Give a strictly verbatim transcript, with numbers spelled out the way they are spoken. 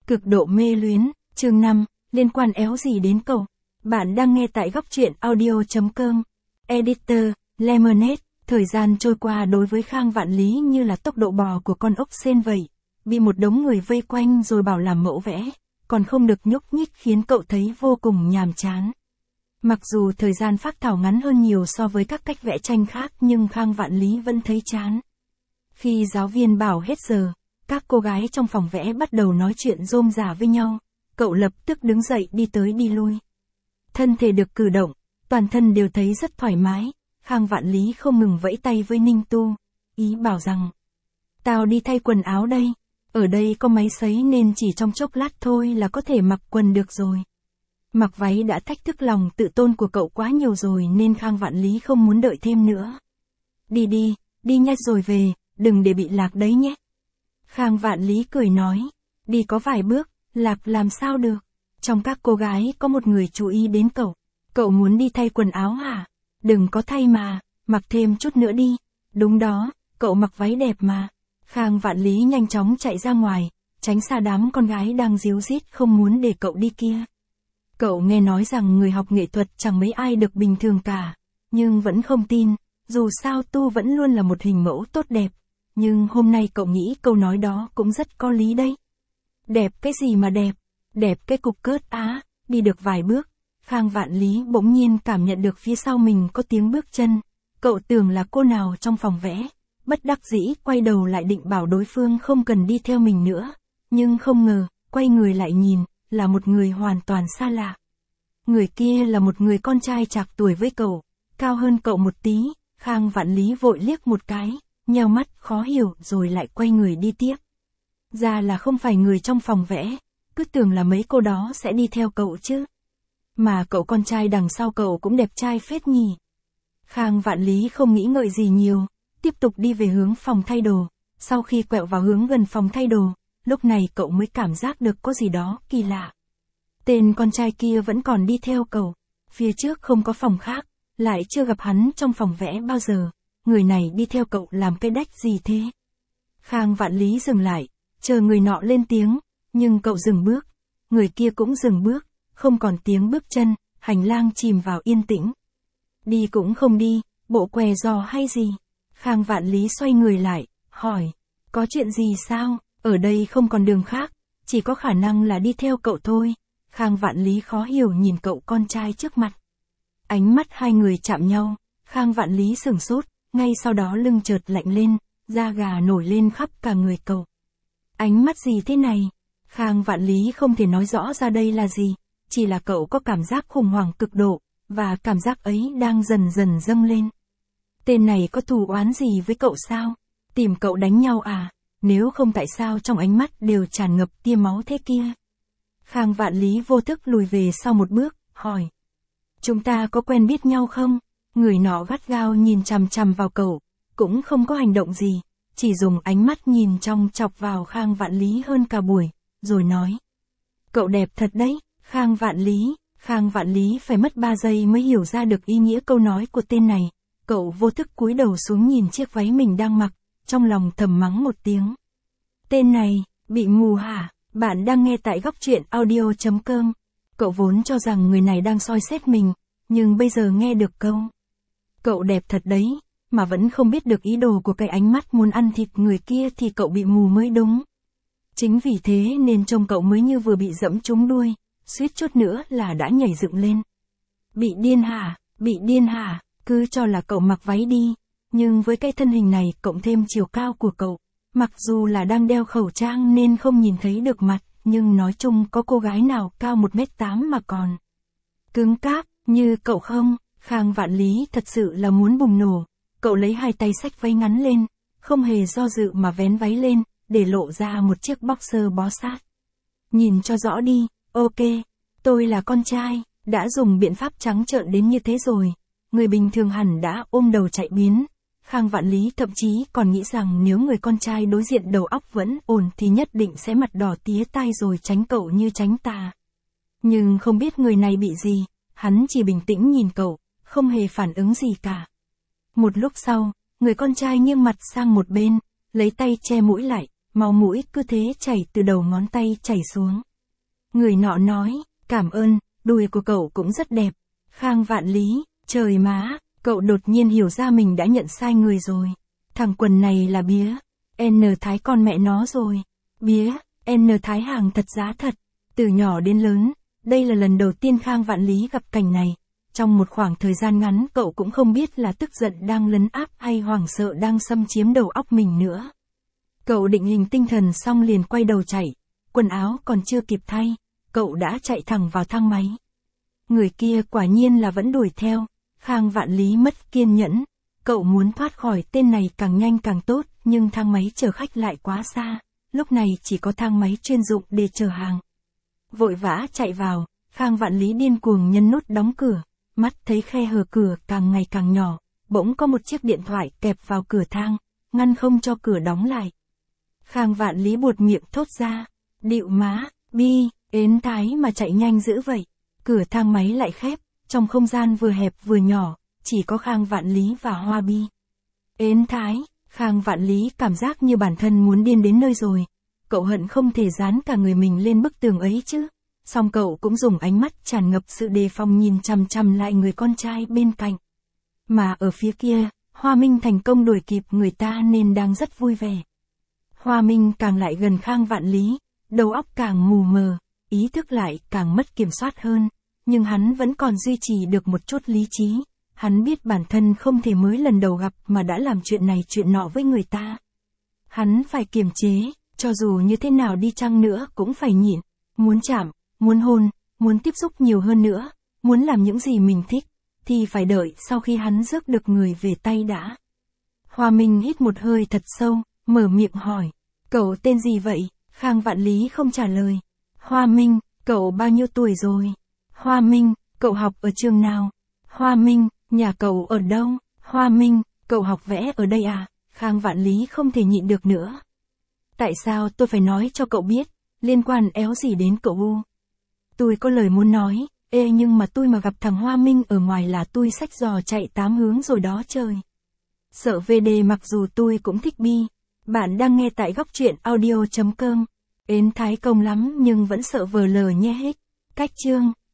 Cực độ mê luyến, chương năm, liên quan éo gì đến cậu? Bạn đang nghe tại góc truyện audio.com. Editor, Lemonade, thời gian trôi qua đối với Khang Vạn Lý như là tốc độ bò của con ốc sên vậy. Bị một đống người vây quanh rồi bảo làm mẫu vẽ, còn không được nhúc nhích khiến cậu thấy vô cùng nhàm chán. Mặc dù thời gian phác thảo ngắn hơn nhiều so với các cách vẽ tranh khác nhưng Khang Vạn Lý vẫn thấy chán. Khi giáo viên bảo hết giờ, các cô gái trong phòng vẽ bắt đầu nói chuyện rôm rả với nhau, cậu lập tức đứng dậy đi tới đi lui. Thân thể được cử động, toàn thân đều thấy rất thoải mái, Khang Vạn Lý không ngừng vẫy tay với Ninh Tu, ý bảo rằng, tao đi thay quần áo đây, ở đây có máy sấy nên chỉ trong chốc lát thôi là có thể mặc quần được rồi. Mặc váy đã thách thức lòng tự tôn của cậu quá nhiều rồi nên Khang Vạn Lý không muốn đợi thêm nữa. Đi đi, đi nhanh rồi về, đừng để bị lạc đấy nhé. Khang Vạn Lý cười nói, đi có vài bước, lạc làm sao được. Trong các cô gái có một người chú ý đến cậu. Cậu muốn đi thay quần áo hả? Đừng có thay mà, mặc thêm chút nữa đi. Đúng đó, cậu mặc váy đẹp mà. Khang Vạn Lý nhanh chóng chạy ra ngoài, tránh xa đám con gái đang díu dít không muốn để cậu đi kia. Cậu nghe nói rằng người học nghệ thuật chẳng mấy ai được bình thường cả, nhưng vẫn không tin, dù sao Tu vẫn luôn là một hình mẫu tốt đẹp. Nhưng hôm nay cậu nghĩ câu nói đó cũng rất có lý đấy. Đẹp cái gì mà đẹp? Đẹp cái cục cớt á. Đi được vài bước, Khang Vạn Lý bỗng nhiên cảm nhận được phía sau mình có tiếng bước chân. Cậu tưởng là cô nào trong phòng vẽ, bất đắc dĩ quay đầu lại định bảo đối phương không cần đi theo mình nữa. Nhưng không ngờ, quay người lại nhìn, là một người hoàn toàn xa lạ. Người kia là một người con trai trạc tuổi với cậu, cao hơn cậu một tí. Khang Vạn Lý vội liếc một cái, nheo mắt khó hiểu rồi lại quay người đi tiếp. Ra là không phải người trong phòng vẽ, cứ tưởng là mấy cô đó sẽ đi theo cậu chứ. Mà cậu con trai đằng sau cậu cũng đẹp trai phết nhỉ. Khang Vạn Lý không nghĩ ngợi gì nhiều, tiếp tục đi về hướng phòng thay đồ. Sau khi quẹo vào hướng gần phòng thay đồ, lúc này cậu mới cảm giác được có gì đó kỳ lạ. Tên con trai kia vẫn còn đi theo cậu, phía trước không có phòng khác, lại chưa gặp hắn trong phòng vẽ bao giờ. Người này đi theo cậu làm cái đách gì thế? Khang Vạn Lý dừng lại, chờ người nọ lên tiếng, nhưng cậu dừng bước, người kia cũng dừng bước, không còn tiếng bước chân, hành lang chìm vào yên tĩnh. Đi cũng không đi, bộ què giò hay gì? Khang Vạn Lý xoay người lại, hỏi, có chuyện gì sao? Ở đây không còn đường khác, chỉ có khả năng là đi theo cậu thôi. Khang Vạn Lý khó hiểu nhìn cậu con trai trước mặt. Ánh mắt hai người chạm nhau, Khang Vạn Lý sửng sốt. Ngay sau đó lưng chợt lạnh lên, da gà nổi lên khắp cả người cậu. Ánh mắt gì thế này? Khang Vạn Lý không thể nói rõ ra đây là gì, chỉ là cậu có cảm giác khủng hoảng cực độ, và cảm giác ấy đang dần dần dâng lên. Tên này có thù oán gì với cậu sao? Tìm cậu đánh nhau à? Nếu không tại sao trong ánh mắt đều tràn ngập tia máu thế kia? Khang Vạn Lý vô thức lùi về sau một bước, hỏi. Chúng ta có quen biết nhau không? Người nọ gắt gao nhìn chằm chằm vào cậu, cũng không có hành động gì, chỉ dùng ánh mắt nhìn trong chọc vào Khang Vạn Lý hơn cả buổi, rồi nói. Cậu đẹp thật đấy, Khang Vạn Lý. Khang Vạn Lý phải mất ba giây mới hiểu ra được ý nghĩa câu nói của tên này. Cậu vô thức cúi đầu xuống nhìn chiếc váy mình đang mặc, trong lòng thầm mắng một tiếng. Tên này, bị mù hả? Bạn đang nghe tại góc truyện audio.com. Cậu vốn cho rằng người này đang soi xét mình, nhưng bây giờ nghe được câu. Cậu đẹp thật đấy, mà vẫn không biết được ý đồ của cái ánh mắt muốn ăn thịt người kia thì cậu bị mù mới đúng. Chính vì thế nên trông cậu mới như vừa bị dẫm trúng đuôi, suýt chút nữa là đã nhảy dựng lên. Bị điên hả, bị điên hả, cứ cho là cậu mặc váy đi, nhưng với cái thân hình này cộng thêm chiều cao của cậu, mặc dù là đang đeo khẩu trang nên không nhìn thấy được mặt, nhưng nói chung có cô gái nào cao một mét tám mà còn cứng cáp như cậu không? Khang Vạn Lý thật sự là muốn bùng nổ, cậu lấy hai tay xách váy ngắn lên, không hề do dự mà vén váy lên, để lộ ra một chiếc boxer bó sát. Nhìn cho rõ đi, ok, tôi là con trai, đã dùng biện pháp trắng trợn đến như thế rồi, người bình thường hẳn đã ôm đầu chạy biến. Khang Vạn Lý thậm chí còn nghĩ rằng nếu người con trai đối diện đầu óc vẫn ổn thì nhất định sẽ mặt đỏ tía tai rồi tránh cậu như tránh tà. Nhưng không biết người này bị gì, hắn chỉ bình tĩnh nhìn cậu, không hề phản ứng gì cả. Một lúc sau, người con trai nghiêng mặt sang một bên, lấy tay che mũi lại, máu mũi cứ thế chảy từ đầu ngón tay chảy xuống. Người nọ nói, cảm ơn, đùi của cậu cũng rất đẹp. Khang Vạn Lý, trời má, cậu đột nhiên hiểu ra mình đã nhận sai người rồi. Thằng quần này là bía, N Thái con mẹ nó rồi. Bía, N Thái hàng thật giá thật. Từ nhỏ đến lớn, đây là lần đầu tiên Khang Vạn Lý gặp cảnh này. Trong một khoảng thời gian ngắn cậu cũng không biết là tức giận đang lấn áp hay hoảng sợ đang xâm chiếm đầu óc mình nữa. Cậu định hình tinh thần xong liền quay đầu chạy, quần áo còn chưa kịp thay, cậu đã chạy thẳng vào thang máy. Người kia quả nhiên là vẫn đuổi theo, Khang Vạn Lý mất kiên nhẫn, cậu muốn thoát khỏi tên này càng nhanh càng tốt, nhưng thang máy chở khách lại quá xa, lúc này chỉ có thang máy chuyên dụng để chở hàng. Vội vã chạy vào, Khang Vạn Lý điên cuồng nhấn nút đóng cửa, mắt thấy khe hở cửa càng ngày càng nhỏ, bỗng có một chiếc điện thoại kẹp vào cửa thang, ngăn không cho cửa đóng lại. Khang Vạn Lý buột miệng thốt ra, điệu má, bi, ến thái mà chạy nhanh dữ vậy. Cửa thang máy lại khép, trong không gian vừa hẹp vừa nhỏ, chỉ có Khang Vạn Lý và Hoa Bi. Ến thái, Khang Vạn Lý cảm giác như bản thân muốn điên đến nơi rồi. Cậu hận không thể dán cả người mình lên bức tường ấy chứ. Song cậu cũng dùng ánh mắt tràn ngập sự đề phòng nhìn chằm chằm lại người con trai bên cạnh. Mà ở phía kia, Hoa Minh thành công đuổi kịp người ta nên đang rất vui vẻ. Hoa Minh càng lại gần Khang Vạn Lý, đầu óc càng mù mờ, ý thức lại càng mất kiểm soát hơn, nhưng hắn vẫn còn duy trì được một chút lý trí. Hắn biết bản thân không thể mới lần đầu gặp mà đã làm chuyện này chuyện nọ với người ta. Hắn phải kiềm chế, cho dù như thế nào đi chăng nữa cũng phải nhịn, muốn chạm, muốn hôn, muốn tiếp xúc nhiều hơn nữa, muốn làm những gì mình thích, thì phải đợi sau khi hắn rước được người về tay đã. Hoa Minh hít một hơi thật sâu, mở miệng hỏi, cậu tên gì vậy? Khang Vạn Lý không trả lời. Hoa Minh, cậu bao nhiêu tuổi rồi? Hoa Minh, cậu học ở trường nào? Hoa Minh, nhà cậu ở đâu? Hoa Minh, cậu học vẽ ở đây à? Khang Vạn Lý không thể nhịn được nữa. Tại sao tôi phải nói cho cậu biết, liên quan éo gì đến cậu u? Tôi có lời muốn nói, ê nhưng mà tôi mà gặp thằng Hoa Minh ở ngoài là tôi xách giò chạy tám hướng rồi đó trời. Sợ vê đê mặc dù tôi cũng thích bi. Bạn đang nghe tại góc truyện audio chấm com. Ến thái công lắm nhưng vẫn sợ vờ lờ nhé hết. Cách chương.